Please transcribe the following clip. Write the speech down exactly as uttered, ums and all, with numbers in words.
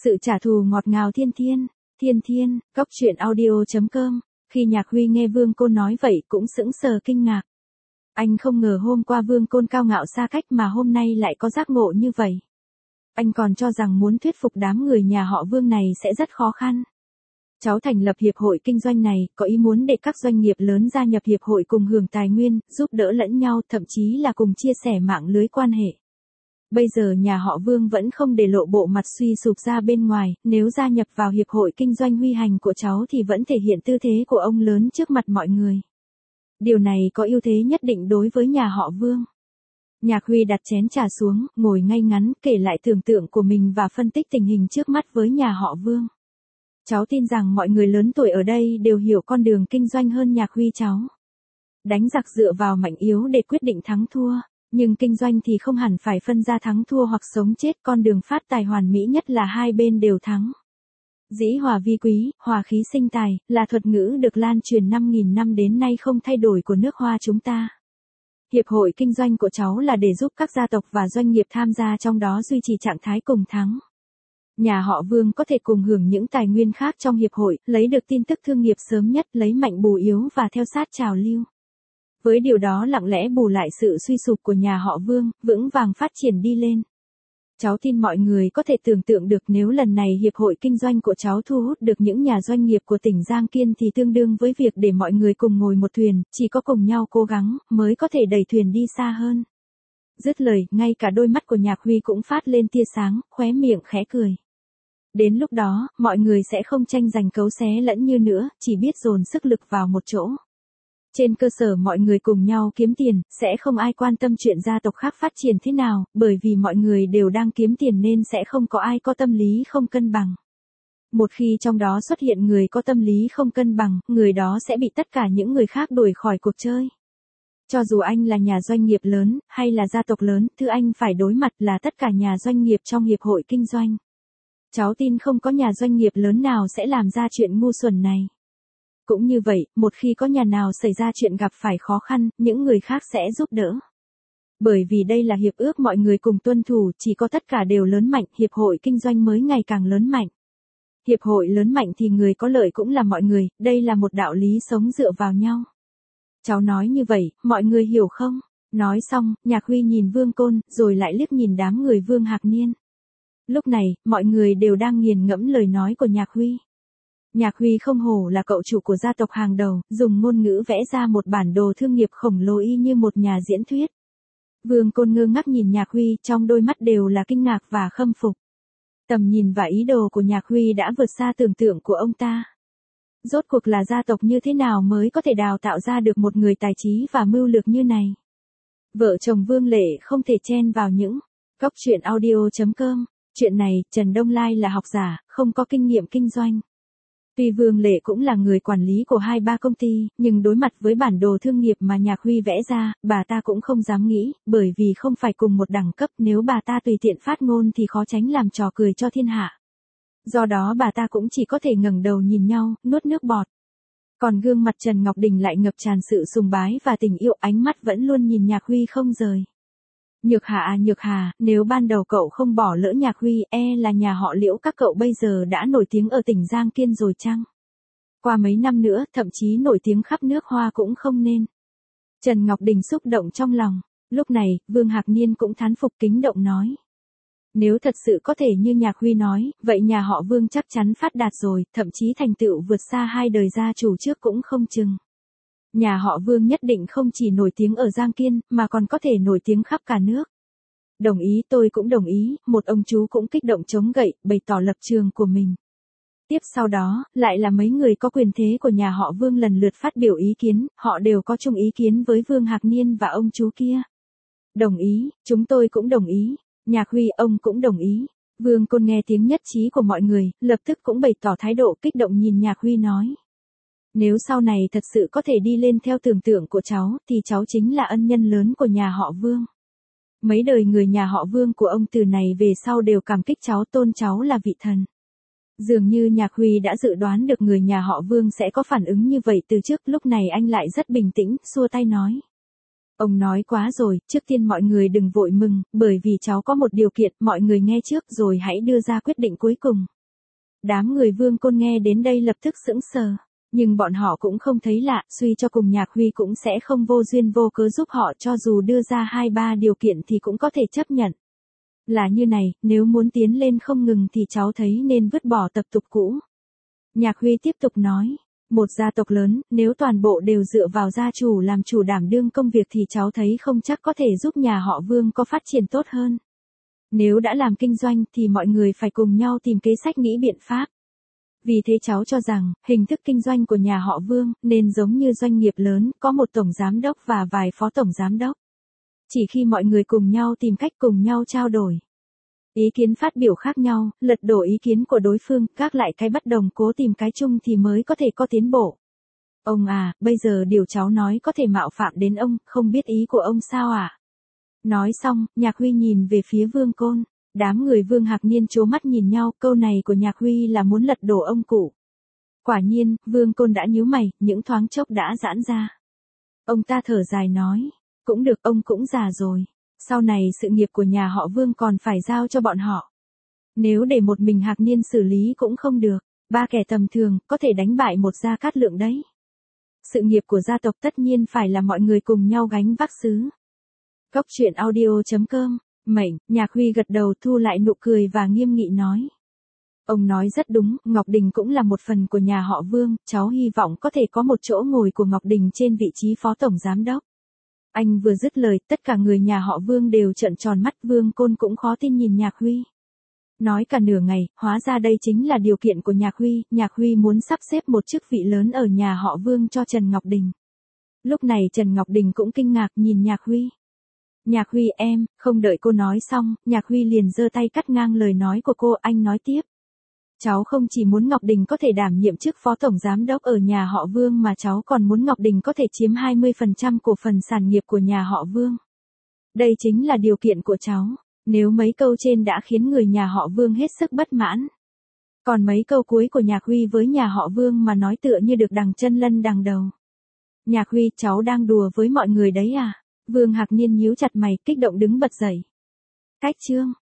Sự trả thù ngọt ngào thiên thiên, thiên thiên, góc truyện audio.com. Khi Nhạc Huy nghe Vương Côn nói vậy cũng sững sờ kinh ngạc. Anh không ngờ hôm qua Vương Côn cao ngạo xa cách mà hôm nay lại có giác ngộ như vậy. Anh còn cho rằng muốn thuyết phục đám người nhà họ Vương này sẽ rất khó khăn. Cháu thành lập hiệp hội kinh doanh này, có ý muốn để các doanh nghiệp lớn gia nhập hiệp hội cùng hưởng tài nguyên, giúp đỡ lẫn nhau, thậm chí là cùng chia sẻ mạng lưới quan hệ. Bây giờ nhà họ Vương vẫn không để lộ bộ mặt suy sụp ra bên ngoài, nếu gia nhập vào hiệp hội kinh doanh huy hành của cháu thì vẫn thể hiện tư thế của ông lớn trước mặt mọi người. Điều này có ưu thế nhất định đối với nhà họ Vương. Nhạc Huy đặt chén trà xuống, ngồi ngay ngắn, kể lại tưởng tượng của mình và phân tích tình hình trước mắt với nhà họ Vương. Cháu tin rằng mọi người lớn tuổi ở đây đều hiểu con đường kinh doanh hơn Nhạc Huy cháu. Đánh giặc dựa vào mạnh yếu để quyết định thắng thua, nhưng kinh doanh thì không hẳn phải phân ra thắng thua hoặc sống chết, con đường phát tài hoàn mỹ nhất là hai bên đều thắng. Dĩ hòa vi quý, hòa khí sinh tài, là thuật ngữ được lan truyền năm nghìn năm đến nay không thay đổi của nước Hoa chúng ta. Hiệp hội kinh doanh của cháu là để giúp các gia tộc và doanh nghiệp tham gia trong đó duy trì trạng thái cùng thắng. Nhà họ Vương có thể cùng hưởng những tài nguyên khác trong hiệp hội, lấy được tin tức thương nghiệp sớm nhất, lấy mạnh bù yếu và theo sát trào lưu. Với điều đó lặng lẽ bù lại sự suy sụp của nhà họ Vương, vững vàng phát triển đi lên. Cháu tin mọi người có thể tưởng tượng được nếu lần này hiệp hội kinh doanh của cháu thu hút được những nhà doanh nghiệp của tỉnh Giang Kiên thì tương đương với việc để mọi người cùng ngồi một thuyền, chỉ có cùng nhau cố gắng mới có thể đẩy thuyền đi xa hơn. Dứt lời, ngay cả đôi mắt của Nhạc Huy cũng phát lên tia sáng, khóe miệng khẽ cười. Đến lúc đó, mọi người sẽ không tranh giành cấu xé lẫn như nữa, chỉ biết dồn sức lực vào một chỗ. Trên cơ sở mọi người cùng nhau kiếm tiền, sẽ không ai quan tâm chuyện gia tộc khác phát triển thế nào, bởi vì mọi người đều đang kiếm tiền nên sẽ không có ai có tâm lý không cân bằng. Một khi trong đó xuất hiện người có tâm lý không cân bằng, người đó sẽ bị tất cả những người khác đuổi khỏi cuộc chơi. Cho dù anh là nhà doanh nghiệp lớn, hay là gia tộc lớn, thứ anh phải đối mặt là tất cả nhà doanh nghiệp trong hiệp hội kinh doanh. Cháu tin không có nhà doanh nghiệp lớn nào sẽ làm ra chuyện ngu xuẩn này. Cũng như vậy, một khi có nhà nào xảy ra chuyện gặp phải khó khăn, những người khác sẽ giúp đỡ. Bởi vì đây là hiệp ước mọi người cùng tuân thủ, chỉ có tất cả đều lớn mạnh, hiệp hội kinh doanh mới ngày càng lớn mạnh. Hiệp hội lớn mạnh thì người có lợi cũng là mọi người, đây là một đạo lý sống dựa vào nhau. Cháu nói như vậy, mọi người hiểu không? Nói xong, Nhạc Huy nhìn Vương Côn, rồi lại liếc nhìn đám người Vương Hạc Niên. Lúc này, mọi người đều đang nghiền ngẫm lời nói của Nhạc Huy. Nhạc Huy không hổ là cậu chủ của gia tộc hàng đầu, dùng ngôn ngữ vẽ ra một bản đồ thương nghiệp khổng lồ y như một nhà diễn thuyết. Vương Côn ngơ ngác nhìn Nhạc Huy, trong đôi mắt đều là kinh ngạc và khâm phục. Tầm nhìn và ý đồ của Nhạc Huy đã vượt xa tưởng tượng của ông ta. Rốt cuộc là gia tộc như thế nào mới có thể đào tạo ra được một người tài trí và mưu lược như này? Vợ chồng Vương Lệ không thể chen vào những góc truyện audio.com. Chuyện này, Trần Đông Lai là học giả, không có kinh nghiệm kinh doanh. Tuy Vương Lệ cũng là người quản lý của hai ba công ty, nhưng đối mặt với bản đồ thương nghiệp mà Nhạc Huy vẽ ra, bà ta cũng không dám nghĩ, bởi vì không phải cùng một đẳng cấp, nếu bà ta tùy tiện phát ngôn thì khó tránh làm trò cười cho thiên hạ. Do đó bà ta cũng chỉ có thể ngẩng đầu nhìn nhau, nuốt nước bọt. Còn gương mặt Trần Ngọc Đình lại ngập tràn sự sùng bái và tình yêu, ánh mắt vẫn luôn nhìn Nhạc Huy không rời. Nhược Hà à Nhược Hà, nếu ban đầu cậu không bỏ lỡ Nhạc Huy, e là nhà họ Liễu các cậu bây giờ đã nổi tiếng ở tỉnh Giang Kiên rồi chăng? Qua mấy năm nữa, thậm chí nổi tiếng khắp nước Hoa cũng không nên. Trần Ngọc Đình xúc động trong lòng. Lúc này, Vương Hạc Niên cũng thán phục kính động nói. Nếu thật sự có thể như Nhạc Huy nói, vậy nhà họ Vương chắc chắn phát đạt rồi, thậm chí thành tựu vượt xa hai đời gia chủ trước cũng không chừng. Nhà họ Vương nhất định không chỉ nổi tiếng ở Giang Kiên, mà còn có thể nổi tiếng khắp cả nước. Đồng ý, tôi cũng đồng ý, một ông chú cũng kích động chống gậy, bày tỏ lập trường của mình. Tiếp sau đó, lại là mấy người có quyền thế của nhà họ Vương lần lượt phát biểu ý kiến, họ đều có chung ý kiến với Vương Hạc Niên và ông chú kia. Đồng ý, chúng tôi cũng đồng ý. Nhạc Huy, ông cũng đồng ý. Vương Côn nghe tiếng nhất trí của mọi người, lập tức cũng bày tỏ thái độ kích động nhìn Nhạc Huy nói. Nếu sau này thật sự có thể đi lên theo tưởng tượng của cháu, thì cháu chính là ân nhân lớn của nhà họ Vương. Mấy đời người nhà họ Vương của ông từ này về sau đều cảm kích cháu, tôn cháu là vị thần. Dường như Nhạc Huy đã dự đoán được người nhà họ Vương sẽ có phản ứng như vậy từ trước, lúc này anh lại rất bình tĩnh, xua tay nói. Ông nói quá rồi, trước tiên mọi người đừng vội mừng, bởi vì cháu có một điều kiện, mọi người nghe trước rồi hãy đưa ra quyết định cuối cùng. Đám người Vương Côn nghe đến đây lập tức sững sờ, nhưng bọn họ cũng không thấy lạ, suy cho cùng Nhạc Huy cũng sẽ không vô duyên vô cớ giúp họ, cho dù đưa ra hai ba điều kiện thì cũng có thể chấp nhận. Là như này, nếu muốn tiến lên không ngừng thì cháu thấy nên vứt bỏ tập tục cũ. Nhạc Huy tiếp tục nói, một gia tộc lớn, nếu toàn bộ đều dựa vào gia chủ làm chủ đảm đương công việc thì cháu thấy không chắc có thể giúp nhà họ Vương có phát triển tốt hơn. Nếu đã làm kinh doanh thì mọi người phải cùng nhau tìm kế sách nghĩ biện pháp. Vì thế cháu cho rằng, hình thức kinh doanh của nhà họ Vương nên giống như doanh nghiệp lớn, có một tổng giám đốc và vài phó tổng giám đốc. Chỉ khi mọi người cùng nhau tìm cách cùng nhau trao đổi. Ý kiến phát biểu khác nhau, lật đổ ý kiến của đối phương, gác lại cái bất đồng cố tìm cái chung thì mới có thể có tiến bộ. Ông à, bây giờ điều cháu nói có thể mạo phạm đến ông, không biết ý của ông sao à? Nói xong, Nhạc Huy nhìn về phía Vương Côn. Đám người Vương Hạc Niên trố mắt nhìn nhau, câu này của Nhạc Huy là muốn lật đổ ông cụ. Quả nhiên, Vương Côn đã nhíu mày, những thoáng chốc đã giãn ra. Ông ta thở dài nói, cũng được, ông cũng già rồi. Sau này sự nghiệp của nhà họ Vương còn phải giao cho bọn họ. Nếu để một mình Hạc Niên xử lý cũng không được, ba kẻ tầm thường có thể đánh bại một Gia Cát Lượng đấy. Sự nghiệp của gia tộc tất nhiên phải là mọi người cùng nhau gánh vác xứ. Cốc truyện audio chấm com. Mệnh, Nhạc Huy gật đầu thu lại nụ cười và nghiêm nghị nói. Ông nói rất đúng, Ngọc Đình cũng là một phần của nhà họ Vương, cháu hy vọng có thể có một chỗ ngồi của Ngọc Đình trên vị trí phó tổng giám đốc. Anh vừa dứt lời, tất cả người nhà họ Vương đều trợn tròn mắt, Vương Côn cũng khó tin nhìn Nhạc Huy. Nói cả nửa ngày, hóa ra đây chính là điều kiện của Nhạc Huy, Nhạc Huy muốn sắp xếp một chức vị lớn ở nhà họ Vương cho Trần Ngọc Đình. Lúc này Trần Ngọc Đình cũng kinh ngạc nhìn Nhạc Huy. Nhạc Huy em, không đợi cô nói xong, Nhạc Huy liền giơ tay cắt ngang lời nói của cô, anh nói tiếp. Cháu không chỉ muốn Ngọc Đình có thể đảm nhiệm chức phó tổng giám đốc ở nhà họ Vương mà cháu còn muốn Ngọc Đình có thể chiếm hai mươi phần trăm cổ phần sản nghiệp của nhà họ Vương. Đây chính là điều kiện của cháu, nếu mấy câu trên đã khiến người nhà họ Vương hết sức bất mãn. Còn mấy câu cuối của Nhạc Huy với nhà họ Vương mà nói tựa như được đằng chân lân đằng đầu. Nhạc Huy, cháu đang đùa với mọi người đấy à? Vương Hạc Niên nhíu chặt mày, kích động đứng bật dậy. Cách chương